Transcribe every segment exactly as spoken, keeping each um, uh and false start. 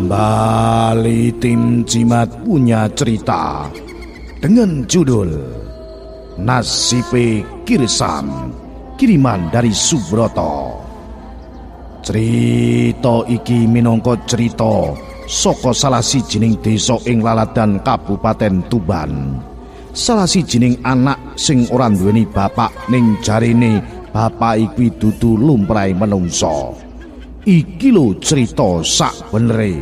Kembali tim Jimat punya cerita dengan judul Nasibe Kirsam, kiriman dari Subroto. Cerita iki minangka cerita saka salah sijining desa ing Laladan Kabupaten Tuban. Salah sijining anak sing ora nduweni bapak ning jarene bapak iki dudu lumrahe menungsa. Iki lho cerita sak benere.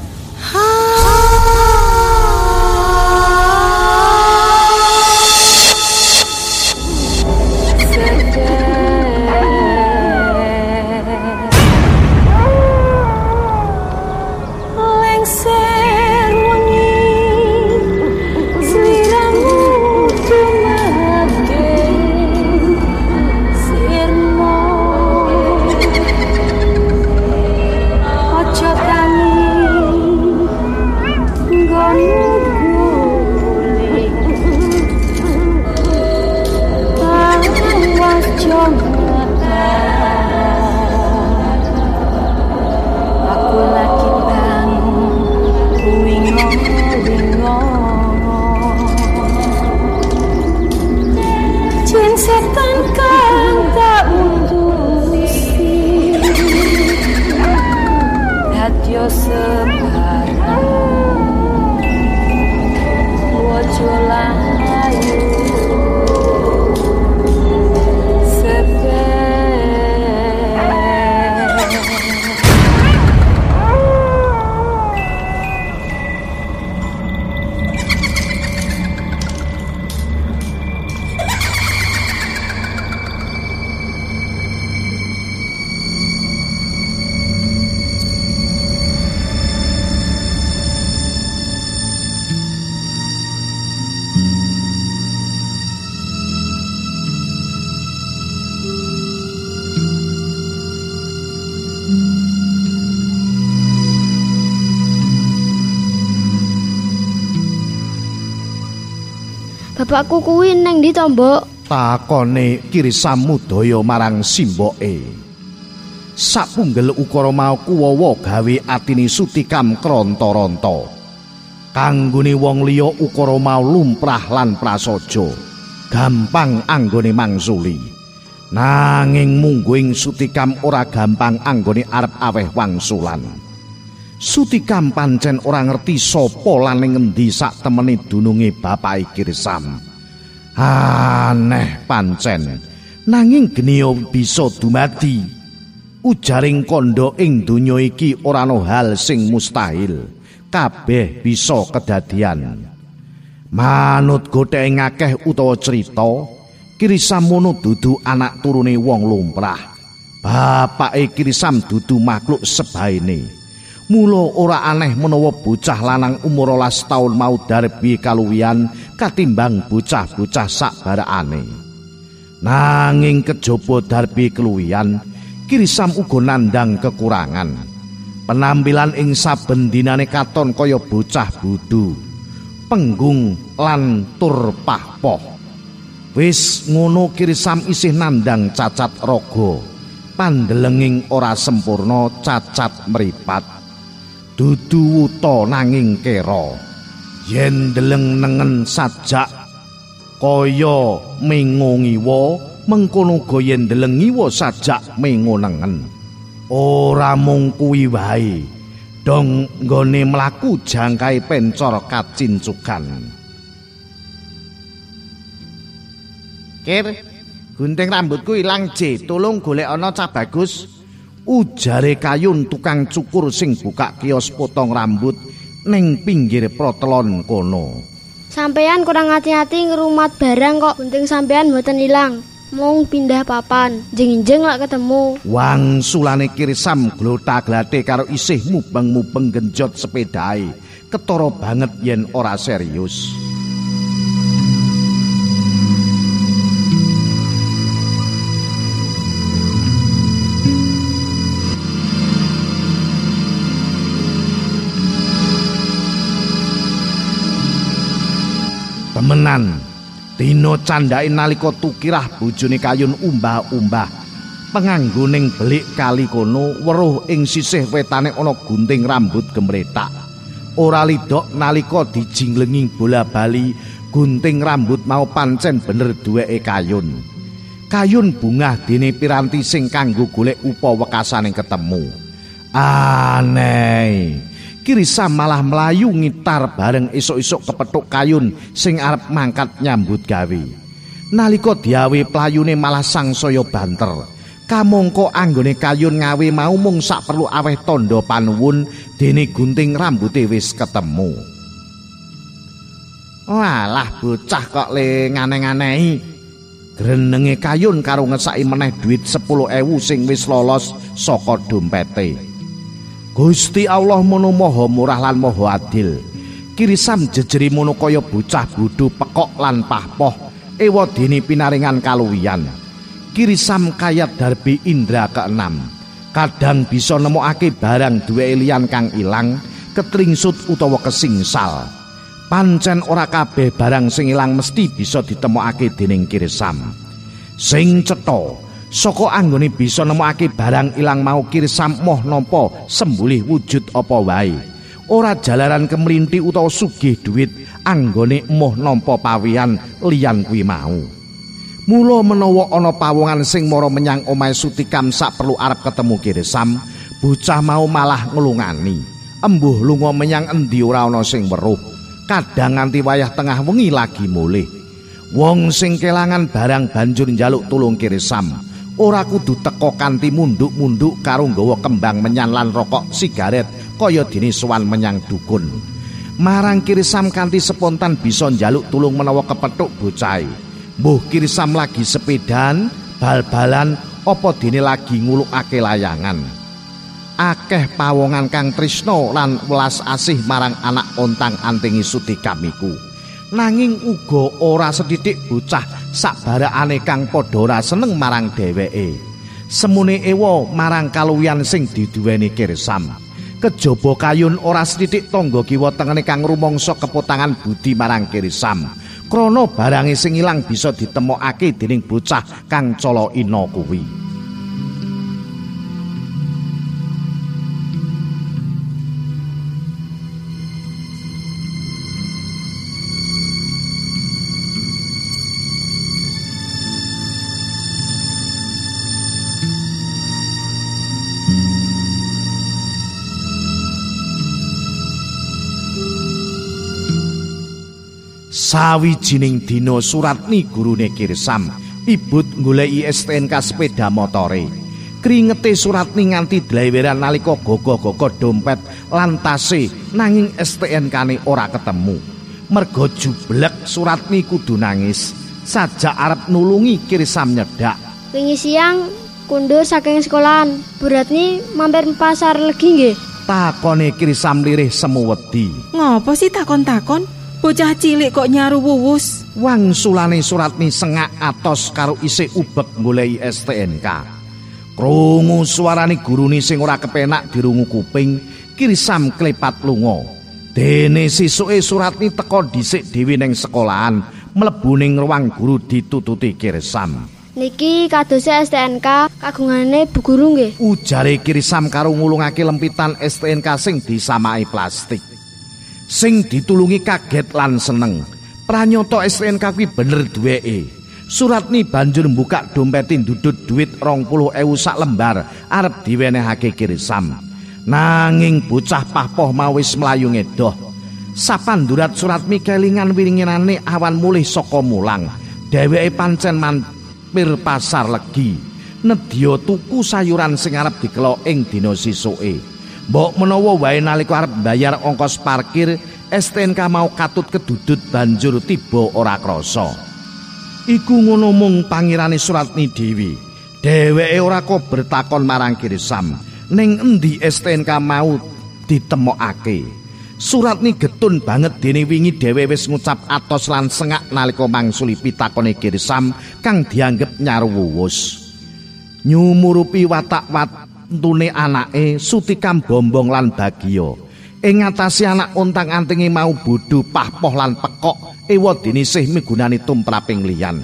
Bapakku kuwi neng ndi to, Mbok? Takone Kirsam mudaya marang simboke. Sapunggel ukara mau kuwawa gawe atine Sutikam kranta-ranta. Kanggone wong liya ukara mau lumprah lan prasaja, gampang anggone mangsuli. Nanging mungguing Sutikam ora gampang anggone arep aweh wangsulan. Sutikam pancen ora ngerti sapa lan ing endi sak temene dununge bapake Kirsam. Aneh pancen, nanging geniya bisa dumadi. Ujaring kandha ing donya iki ora ana hal sing mustahil, kabeh bisa kedadian. Manut gotheke akeh utawa cerita, Kirsam mono dudu anak turune wong lumrah. Bapake Kirsam dudu makhluk sebaene. Mula ora aneh menawa bocah lanang umur rolas taun mau darbi kaluwihan katimbang bocah-bocah sakbarakane. Nanging kejaba darbi keluwihan, Kirsam uga nandhang kekurangan. Penampilan ing saben dinane katon kaya bocah bodho, penggung lan tur pahpoh. Wis ngono Kirsam isih nandhang cacat raga, pandelenging ora sempurna, cacat mripat. Dudu wuta nanging kera, yen deleng nengen sajak kaya mengo ngiwa, mengkono uga yen deleng ngiwa sajak mengo nengen. Ora mung kuwi wae, dong nggone mlaku jangkae pencor kacincukan. Kir, gunting rambutku ilang je, tolong golek ana cah bagus. Ujare Kayun tukang cukur sing buka kios potong rambut ning pinggir protelon kono. Sampean kurang hati-hati ngerumat barang kok, gunting sampean mboten ilang. Mung pindah papan, jeng-jeng lak ketemu. Wangsulane Kirsam glota-glate karo isih mubeng-mubeng genjot sepedahe. Ketara banget yen ora serius. Temenan, dina candhake nalika Tukirah bojone Kayun umbah-umbah. penganggoning belik kali kono weruh ing sisih wetane ana gunting rambut gemretak. Ora lidok nalika dijinglengi bola bali gunting rambut mau pancen bener duweke Kayun. Kayun bungah dene piranti sing kanggo golek upa wekasane ketemu. Aneh. Kirisam malah melayu ngitar bareng esuk-esuk kepethuk Kayun sing arep mangkat nyambut gawe. Nalika diawe playune malah sangsaya banter. Kamangka anggone Kayun ngawe mau mung sak perlu aweh tandha panuwun dene gunting rambute wis ketemu. Walah bocah kok le ngane-nganehi. Grenenge Kayun karo ngesaki meneh duit sepuluh ewu sing wis lolos saka dompete. Gusti Allah mono maha murah lan maha adil. Kirisam jejeri mono kaya bocah bodho pekok lan pahpoh ewadene pinaringan kaluwihan. Kirisam kayat darbi indra keenam. Kadang bisa nemokake barang duwe liyan kang ilang, ketringsut utawa kesingsal. Pancen ora kabeh barang sing ilang mesti bisa ditemokake dening Kirisam. Sing cetha saka anggone bisa nemokake barang ilang mau Kirisam moh nampa sembulih wujud apa wae. Ora jalaran kemlinti utawa sugih duit anggone moh nampa pawian liyan kuwi mau. Mula menawa ana pawongan sing mara menyang omahe Sutikam sak perlu arep ketemu Kirisam, bocah mau malah nglungani. Embuh lunga menyang endi ora ana sing weruh. Kadang nganti wayah tengah wengi lagi mulih. Wong sing kelangan barang banjur njaluk tulung Kirisam. Ora kudu teka kanthi munduk-munduk karo nggawa kembang menyan lan rokok sigaret kaya dene sowan menyang dukun. Marang Kirisam kanthi spontan bisa njaluk tulung menawa kepethuk bocahe. Mbuh Kirisam lagi sepedan, bal-balan apa dene lagi ngulukake layangan. Akeh pawongan kang tresna lan welas asih marang anak ontang-antingi Sutikam iku. Nanging uga ora sethithik bocah sakbarakane kang padha ora seneng marang dheweke. Semune ewa marang kaluwihan sing diduweni Kirisam. Kejaba Kayun ora sethithik tangga kiwa tengene kang rumangsa kepotangan budi marang Kirisam. Krana barange sing ilang bisa ditemokake dening bocah kang cala ina kuwi. Sawijining dina Suratni gurune Kirisam ibut goleki S T N K sepeda motore. Kringete Suratni nganti dleweran nalika gogo-gogo dompet lan tase nanging S T N K-ne ora ketemu. Merga jublek Suratni kudu nangis. Sajak arep nulungi Kirisam nyedak. Wingi siang kundur saking sekolahan. Bu Ratni mampir pasar legi nggih? Takone Kirisam lirih semu wedi. Ngopo sih takon-takon? Bocah cilik kok nyaru wuwus. Wangsulane Suratni sengak atos karo isih ubek goleki S T N K. Krungu suarane gurune sing ora kepenak dirungu kuping, Kirisam klepat lunga. Dene sesuke Suratni teka dhisik dhewe ning sekolahan, mlebu ning ruang guru ditututi Kirisam. Niki kadose S T N K kagungane Bu Guru nggih? Ujare Kirisam karo ngulungake lempitan S T N K sing disamai plastik. Sing ditulungi kaget lan seneng. Pranyata S T N K kuwi bener duweke. Suratni banjur mbuka dompete ndudut duit rong puluh ewu sak lembar arep diwenehake Kirisam. Nanging bocah pahpoh mau wis mlayu ngedoh. Sapandurat Suratni kelingan wiringinane awan mulih saka mulang. Dheweke pancen mampir pasar legi. Nedya tuku sayuran sing arep dikelok ing dina sesuke. Mbok menawa wae nalika arep bayar ongkos parkir, S T N K mau katut kedudut banjur tiba ora krasa. Iku ngono mung pangirane Suratni dhewe. Dheweke ora kok bertakon marang Kirisam, ning endi S T N K mau ditemokake. Suratni getun banget dene wingi dhewe wis ngucap atos lan sengak nalika mangsuli pitakone Kirisam kang dianggep nyaru wuwus. Nyumurupi watak-watak tune anake Sutikam bombong lan bagiya. Ing ngatasi anak ontang-antinge mau bodho pahpoh lan pekok ewadene isih migunani tumraping liyan.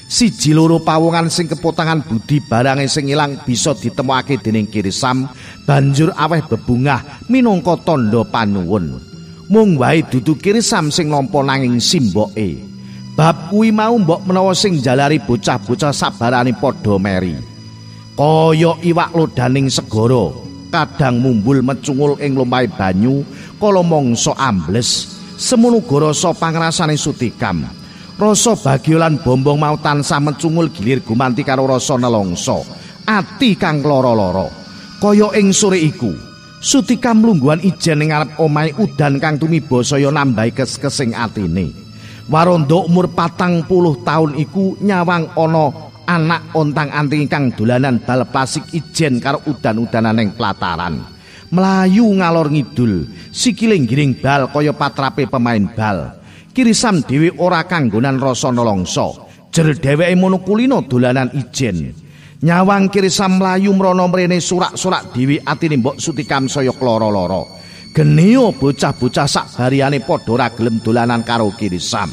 Siji loro pawongan sing kepotangan budi barange sing ilang bisa ditemokake dening Kirsam banjur aweh bebungah minangka tandha panuwun. Mung wae dudu Kirsam sing nampa nanging simboke. Bab kuwi mau mbok menawa sing jalari bocah-bocah sabarane padha meri. Kaya iwak lodaning segara, kadang mumbul mecungul ing lompahe banyu, kala mangsa ambles, semono uga rasa pangrasane Sutikam. Rasa bagya lan bombong mau tansah mencungul gilir gumanti karo rasa nelongso, ati kang lara-lara. Kaya ing sore iku, Sutikam lungguhan ijen ing ngarep omahe udan kang tumiba saya nambahi kes-kesing atine. Waranda umur patang puluh taun iku nyawang ana anak ontang-anting kang dolanan bal plastik ijen karo udan-udanan ing plataran. Melayu ngalor ngidul, sikile ngiring bal kaya patrape pemain bal. Kirsam dhewe ora kanggonan rasa nelongso, jer dheweke mono kulino dolanan ijen. Nyawang Kirsam mlayu mrana mrene surak-surak dhewe atine mbok Sutikam saya lara-lara. Genio bocah-bocah sak bariyane padha ora gelem dolanan karo Kirsam.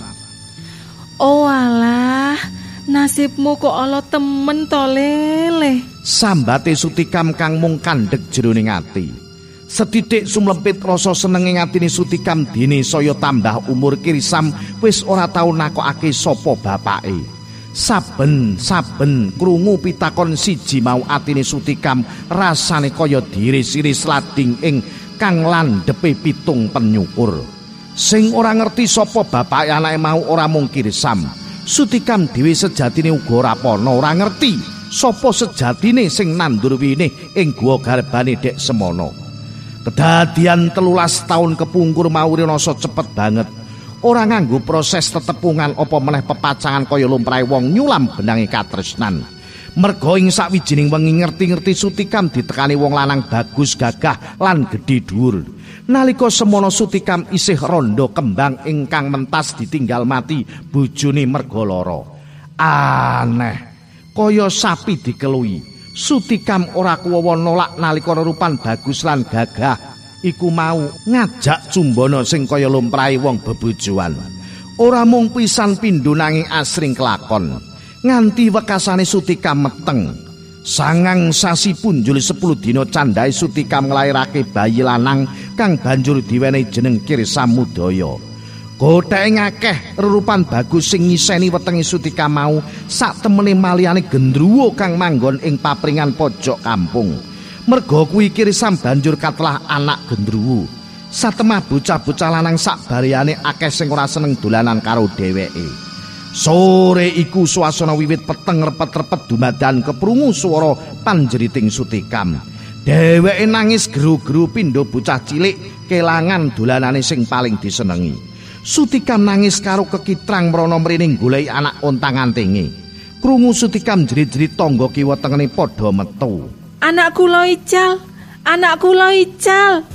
Oh alah, nasibmu kok ala temen to Lele. Sambate Sutikam kang mung kandhek jroning ati. Setitik sumlempit rasa seneng ing atine Sutikam dene saya tambah umur Kirsam wis ora tau nakokake sapa bapake. Saben-saben krungu pitakon siji mau atine Sutikam rasane kaya diiris-iris lading ing kang landhepe pitung penyukur. Sing ora ngerti sapa bapake anake mau ora mung Kirsam. Sutikam dhewe sejatine uga ora pana ora ngerti sapa sejatine sing nandur winih ing guwa garbane Dek Semono. Kedadian telulas taun kepungkur mau rasa cepet banget. Ora nganggo proses tetepungan apa meneh pepacangan kaya lumrahe wong nyulam benange katresnan. Merga ing sawijining wengi ngerti-ngerti Sutikam ditekani wong lanang bagus gagah lan gedhe dhuwur. Nalika semono Sutikam isih randha kembang ingkang mentas ditinggal mati bojone merga lara. Aneh, kaya sapi dikeluhi. Sutikam ora kuwawa nolak nalika rupan bagus lan gagah iku mau ngajak Cumbana sing kaya lumrahe wong bebojoan. Ora mung pisan pindho nanging asring kelakon. Nganti wekasane Sutikam meteng. Sangang sasi punjul sepuluh dina candhae Sutikam nglairake bayi lanang kang banjur diwenehi jeneng Kirsamudaya. Gotheke akeh rerupan bagus sing ngiseni wetenge Sutikam mau sak temene maliyane gendruwo kang manggon ing papringan pojok kampung. Merga kuwi Kirsam banjur katelah anak gendruwo. Satemah bocah-bocah lanang sak bariyane akeh sing ora seneng dolanan karo dheweke. Sore iku swasana wiwit peteng repet-repet dumadan keprungu swara panjeriting Sutikam. Dheweke nangis geru-geru pindho bocah cilik kelangan dolanane sing paling disenengi. Sutikam nangis karo kekitrang mrana mrene goleki anak ontang-antinge. Krungu Sutikam jerit-jerit tangga kiwa tengene padha metu. Anak kula ical, anak kula ical.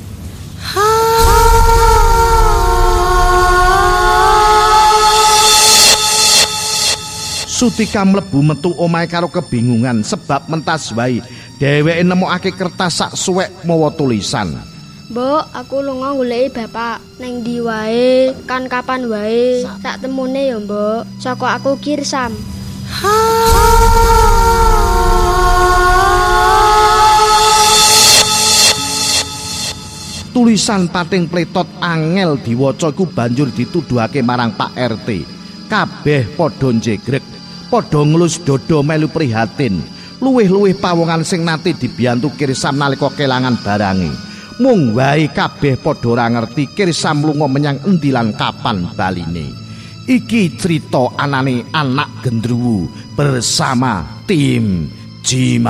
Sutikam mlebu metu omahe karo kebingungan sebab mentas wae dheweke nemokake kertas sak suwek mawa tulisan. Mbok, aku lunga goleki bapak. Neng ndi wae, kan kapan wae. Sak temune ya, Mbok. Saka aku Kirsam. Tulisan pating pletot angel diwaca iku banjur dituduhake marang Pak R T. Kabeh padha njegrek, padha nglus dada melu prihatin. Luwih-luwih pawongan sing nate dibiyantu Kirsam nalika kelangan barange. Mung wae kabeh padha ora ngerti Kirsam lunga menyang endi lan kapan baline. Iki crita anane anak gendruwo bersama tim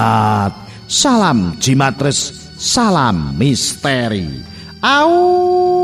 Jimat. Salam Jimatres, salam misteri. Au.